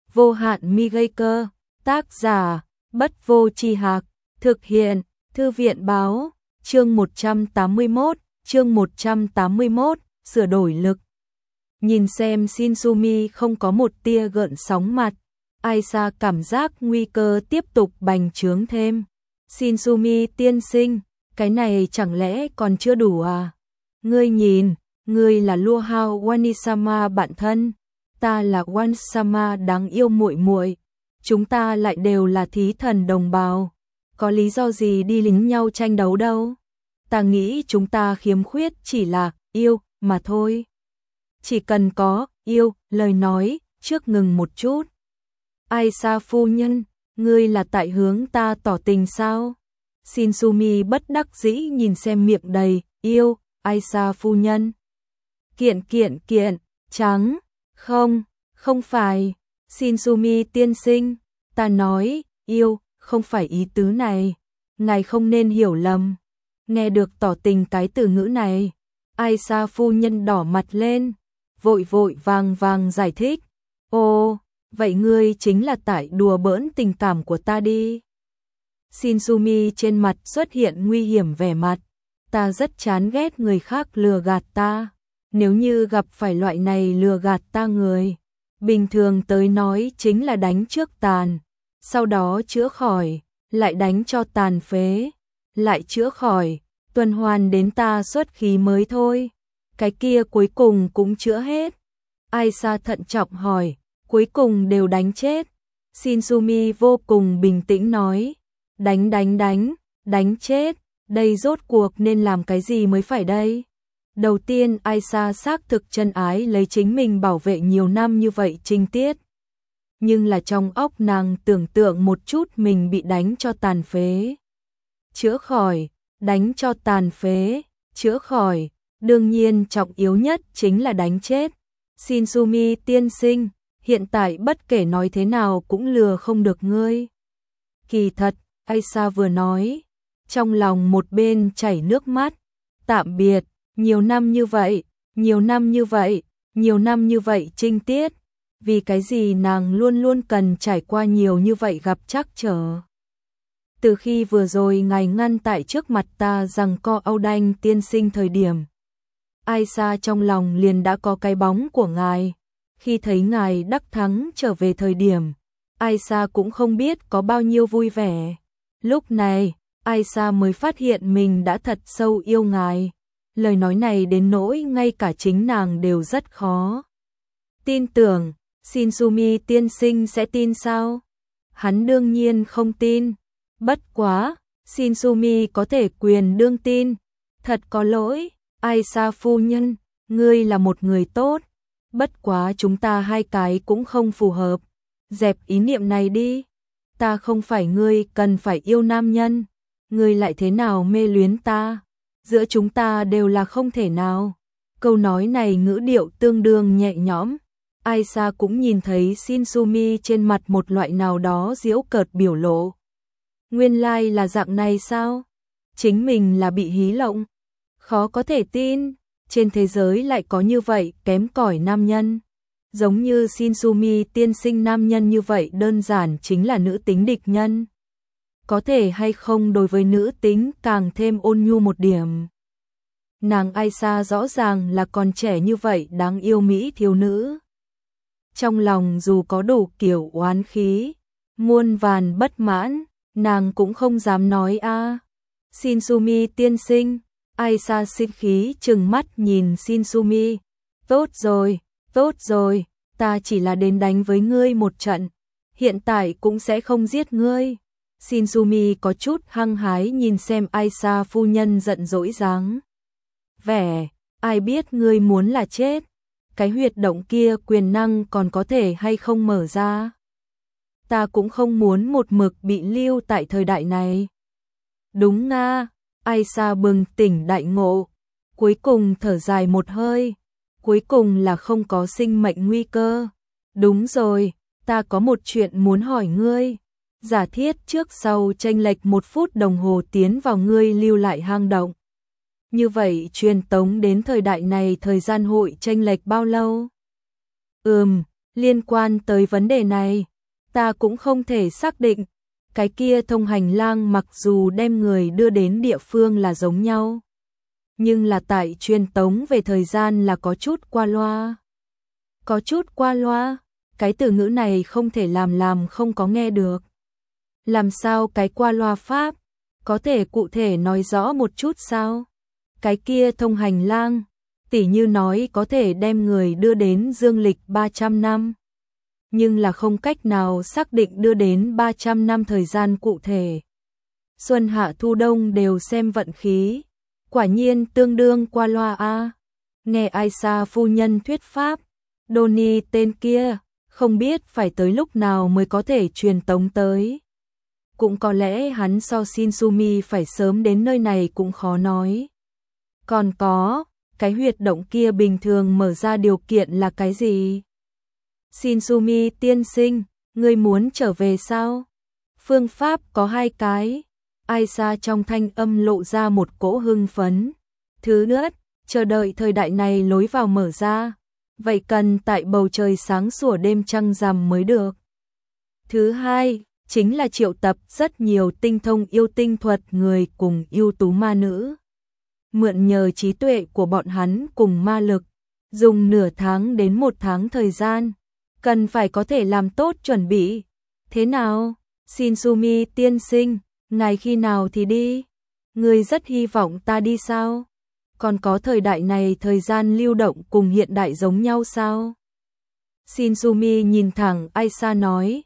vô hạn mi gây cơ, tác giả, Bất Vô Tri Hạc, thực hiện, Thư viện báo, chương 181, sửa đổi lực. Nhìn xem Shinsumi không có một tia gợn sóng mặt, Aisa cảm giác nguy cơ tiếp tục bành trướng thêm. Shinsumi tiên sinh, cái này chẳng lẽ còn chưa đủ à? Ngươi nhìn, ngươi là Lua Hao Wanisama bạn thân, ta là Wansama đáng yêu muội muội, chúng ta lại đều là thí thần đồng bào, có lý do gì đi lính nhau tranh đấu đâu? Ta nghĩ chúng ta khiếm khuyết chỉ là yêu mà thôi. Chỉ cần có yêu, lời nói, trước ngừng một chút. Aisa phu nhân, ngươi là tại hướng ta tỏ tình sao? Shinsumi bất đắc dĩ nhìn xem miệng đầy yêu, Aisa phu nhân. Kiện, trắng, không phải, Shinsumi tiên sinh, ta nói, yêu, không phải ý tứ này, ngài không nên hiểu lầm. Nghe được tỏ tình cái từ ngữ này, Aisa phu nhân đỏ mặt lên, vội vàng giải thích, ồ, vậy ngươi chính là tại đùa bỡn tình cảm của ta đi. Shinsumi trên mặt xuất hiện nguy hiểm vẻ mặt, ta rất chán ghét người khác lừa gạt ta, nếu như gặp phải loại này lừa gạt ta người, bình thường tới nói chính là đánh trước tàn, sau đó chữa khỏi, lại đánh cho tàn phế, lại chữa khỏi, tuần hoàn đến ta xuất khí mới thôi, cái kia cuối cùng cũng chữa hết. Aisa thận trọng hỏi, cuối cùng đều đánh chết. Shinsumi vô cùng bình tĩnh nói, đánh chết, đây rốt cuộc nên làm cái gì mới phải đây? Đầu tiên Aisa xác thực chân ái lấy chính mình bảo vệ nhiều năm như vậy trinh tiết. Nhưng là trong óc nàng tưởng tượng một chút mình bị đánh cho tàn phế. Chữa khỏi, đánh cho tàn phế, chữa khỏi, đương nhiên trọng yếu nhất chính là đánh chết. Shinsumi tiên sinh, hiện tại bất kể nói thế nào cũng lừa không được ngươi. Kỳ thật, Aisa vừa nói, trong lòng một bên chảy nước mắt, tạm biệt, nhiều năm như vậy trinh tiết, vì cái gì nàng luôn luôn cần trải qua nhiều như vậy gặp trắc trở. Từ khi vừa rồi ngài ngăn tại trước mặt ta rằng co Âu Đanh tiên sinh thời điểm, Aisa trong lòng liền đã có cái bóng của ngài, khi thấy ngài đắc thắng trở về thời điểm, Aisa cũng không biết có bao nhiêu vui vẻ. Lúc này, Aisa mới phát hiện mình đã thật sâu yêu ngài. Lời nói này đến nỗi ngay cả chính nàng đều rất khó tin tưởng. Shinsumi tiên sinh sẽ tin sao? Hắn đương nhiên không tin. Bất quá, Shinsumi có thể quyền đương tin. Thật có lỗi, Aisa phu nhân, ngươi là một người tốt. Bất quá chúng ta hai cái cũng không phù hợp. Dẹp ý niệm này đi. Ta không phải ngươi cần phải yêu nam nhân. Ngươi lại thế nào mê luyến ta? Giữa chúng ta đều là không thể nào. Câu nói này ngữ điệu tương đương nhẹ nhõm. Aisa cũng nhìn thấy Shinsumi trên mặt một loại nào đó giễu cợt biểu lộ. Nguyên lai là dạng này sao? Chính mình là bị hí lộng. Khó có thể tin, trên thế giới lại có như vậy kém cỏi nam nhân. Giống như Shinsumi tiên sinh nam nhân như vậy đơn giản chính là nữ tính địch nhân. Có thể hay không đối với nữ tính càng thêm ôn nhu một điểm. Nàng Aisa rõ ràng là còn trẻ như vậy đáng yêu mỹ thiếu nữ. Trong lòng dù có đủ kiểu oán khí, muôn vàn bất mãn, nàng cũng không dám nói a. Shinsumi tiên sinh, Aisa sinh khí trừng mắt nhìn Shinsumi. Tốt rồi, ta chỉ là đến đánh với ngươi một trận, hiện tại cũng sẽ không giết ngươi. Shinsumi có chút hăng hái nhìn xem Aisa phu nhân giận dỗi dáng vẻ, ai biết ngươi muốn là chết, cái huyệt động kia quyền năng còn có thể hay không mở ra. Ta cũng không muốn một mực bị lưu tại thời đại này. Đúng nga, Aisa bừng tỉnh đại ngộ, cuối cùng thở dài một hơi, cuối cùng là không có sinh mệnh nguy cơ. Đúng rồi, ta có một chuyện muốn hỏi ngươi. Giả thiết trước sau chênh lệch 1 phút đồng hồ tiến vào ngươi lưu lại hang động. Như vậy truyền tống đến thời đại này thời gian hội chênh lệch bao lâu? Liên quan tới vấn đề này, ta cũng không thể xác định. Cái kia thông hành lang mặc dù đem người đưa đến địa phương là giống nhau, nhưng là tại truyền tống về thời gian là có chút qua loa. Có chút qua loa, cái từ ngữ này không thể làm không có nghe được. Làm sao cái qua loa pháp, có thể cụ thể nói rõ một chút sao? Cái kia thông hành lang, tỉ như nói có thể đem người đưa đến dương lịch 300 năm. Nhưng là không cách nào xác định đưa đến 300 năm thời gian cụ thể. Xuân hạ thu đông đều xem vận khí, quả nhiên tương đương qua loa a. Nghe Aisha phu nhân thuyết pháp, Donnie tên kia, không biết phải tới lúc nào mới có thể truyền tống tới. Cũng có lẽ hắn so Shinsumi phải sớm đến nơi này cũng khó nói. Còn có, cái huyệt động kia bình thường mở ra điều kiện là cái gì? Shinsumi tiên sinh, ngươi muốn trở về sao? Phương pháp có 2 cái. Aisha trong thanh âm lộ ra một cỗ hưng phấn. Thứ nhất, chờ đợi thời đại này lối vào mở ra. Vậy cần tại bầu trời sáng sủa đêm trăng rằm mới được. Thứ hai, chính là triệu tập rất nhiều tinh thông yêu tinh thuật người cùng ưu tú ma nữ. Mượn nhờ trí tuệ của bọn hắn cùng ma lực, dùng nửa tháng đến 1 tháng thời gian, cần phải có thể làm tốt chuẩn bị. Thế nào, Shinsumi tiên sinh, ngài khi nào thì đi? Người rất hy vọng ta đi sao? Còn có thời đại này thời gian lưu động cùng hiện đại giống nhau sao? Shinsumi nhìn thẳng Aisha nói,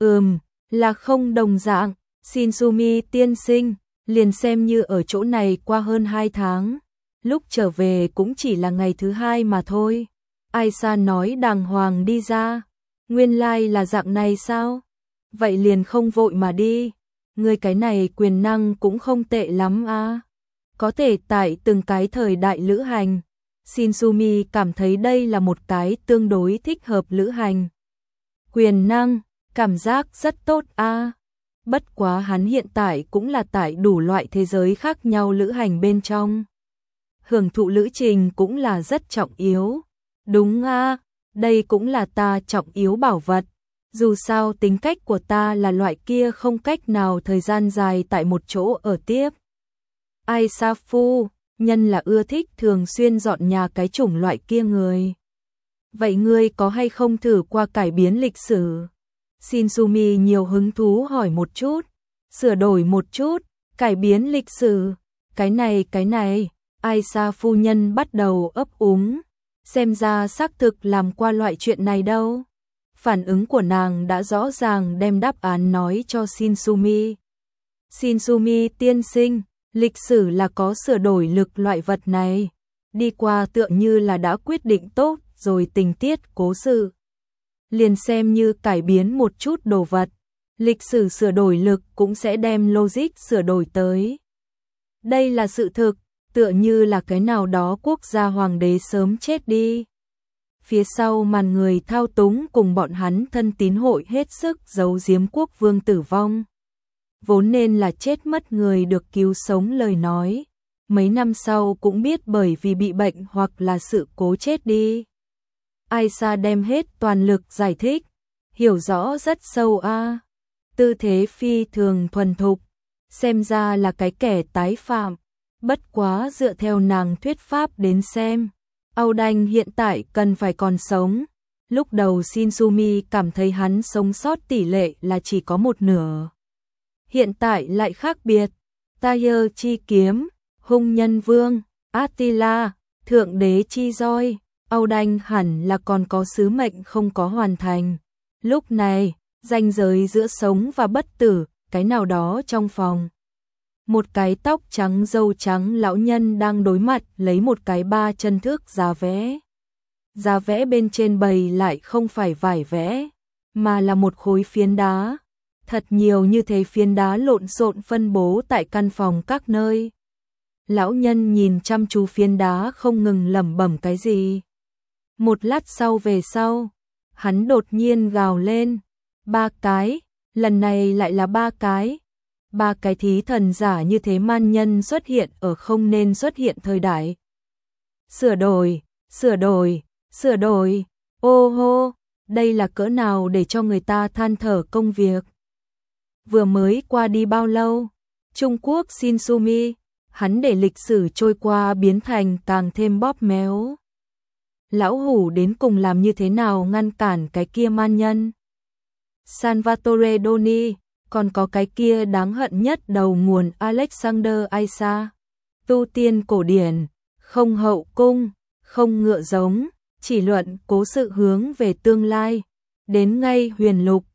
là không đồng dạng. Shinsumi tiên sinh, liền xem như ở chỗ này qua hơn 2 tháng, lúc trở về cũng chỉ là ngày thứ 2 mà thôi. Aisha nói đàng hoàng đi ra, nguyên lai là dạng này sao? Vậy liền không vội mà đi, ngươi cái này quyền năng cũng không tệ lắm a. Có thể tại từng cái thời đại lữ hành, Shinsumi cảm thấy đây là một cái tương đối thích hợp lữ hành. Quyền năng, cảm giác rất tốt a. Bất quá hắn hiện tại cũng là tại đủ loại thế giới khác nhau lữ hành bên trong. Hưởng thụ lữ trình cũng là rất trọng yếu. Đúng a, đây cũng là ta trọng yếu bảo vật. Dù sao tính cách của ta là loại kia không cách nào thời gian dài tại một chỗ ở tiếp. Aisha phu nhân là ưa thích thường xuyên dọn nhà cái chủng loại kia người. Vậy ngươi có hay không thử qua cải biến lịch sử? Shinsumi nhiều hứng thú hỏi một chút, sửa đổi một chút, cải biến lịch sử, cái này, Aisha phu nhân bắt đầu ấp úng, xem ra xác thực làm qua loại chuyện này đâu. Phản ứng của nàng đã rõ ràng đem đáp án nói cho Shinsumi. Shinsumi tiên sinh, lịch sử là có sửa đổi lực loại vật này, đi qua tựa như là đã quyết định tốt rồi tình tiết cố sự. Liền xem như cải biến một chút đồ vật, lịch sử sửa đổi lực cũng sẽ đem logic sửa đổi tới. Đây là sự thực, tựa như là cái nào đó quốc gia hoàng đế sớm chết đi. Phía sau màn người thao túng cùng bọn hắn thân tín hội hết sức giấu giếm quốc vương tử vong. Vốn nên là chết mất người được cứu sống lời nói, mấy năm sau cũng biết bởi vì bị bệnh hoặc là sự cố chết đi. Aisha đem hết toàn lực giải thích, hiểu rõ rất sâu a. Tư thế phi thường thuần thục, xem ra là cái kẻ tái phạm. Bất quá dựa theo nàng thuyết pháp đến xem, Âu Đanh hiện tại cần phải còn sống. Lúc đầu Shinsumi cảm thấy hắn sống sót tỷ lệ là chỉ có 1/2. Hiện tại lại khác biệt. Tayer chi kiếm, hung nhân vương, Attila, thượng đế chi roi, Âu Đanh hẳn là còn có sứ mệnh không có hoàn thành. Lúc này, ranh giới giữa sống và bất tử, cái nào đó trong phòng. Một cái tóc trắng râu trắng lão nhân đang đối mặt lấy một cái 3 chân thước giá vẽ. Giá vẽ bên trên bày lại không phải vải vẽ, mà là một khối phiến đá. Thật nhiều như thế phiến đá lộn xộn phân bố tại căn phòng các nơi. Lão nhân nhìn chăm chú phiến đá không ngừng lẩm bẩm cái gì. Một lát sau về sau, hắn đột nhiên gào lên, 3 cái, lần này lại là 3 cái. 3 cái thí thần giả như thế man nhân xuất hiện ở không nên xuất hiện thời đại. Sửa đổi, ô hô, đây là cỡ nào để cho người ta than thở công việc. Vừa mới qua đi bao lâu, Trung Quốc Shinsumi, hắn để lịch sử trôi qua biến thành càng thêm bóp méo. Lão hủ đến cùng làm như thế nào ngăn cản cái kia man nhân? Salvatore Doni, còn có cái kia đáng hận nhất đầu nguồn Alexander Isa. Tu tiên cổ điển, không hậu cung, không ngựa giống, chỉ luận cố sự hướng về tương lai. Đến ngay huyền lục,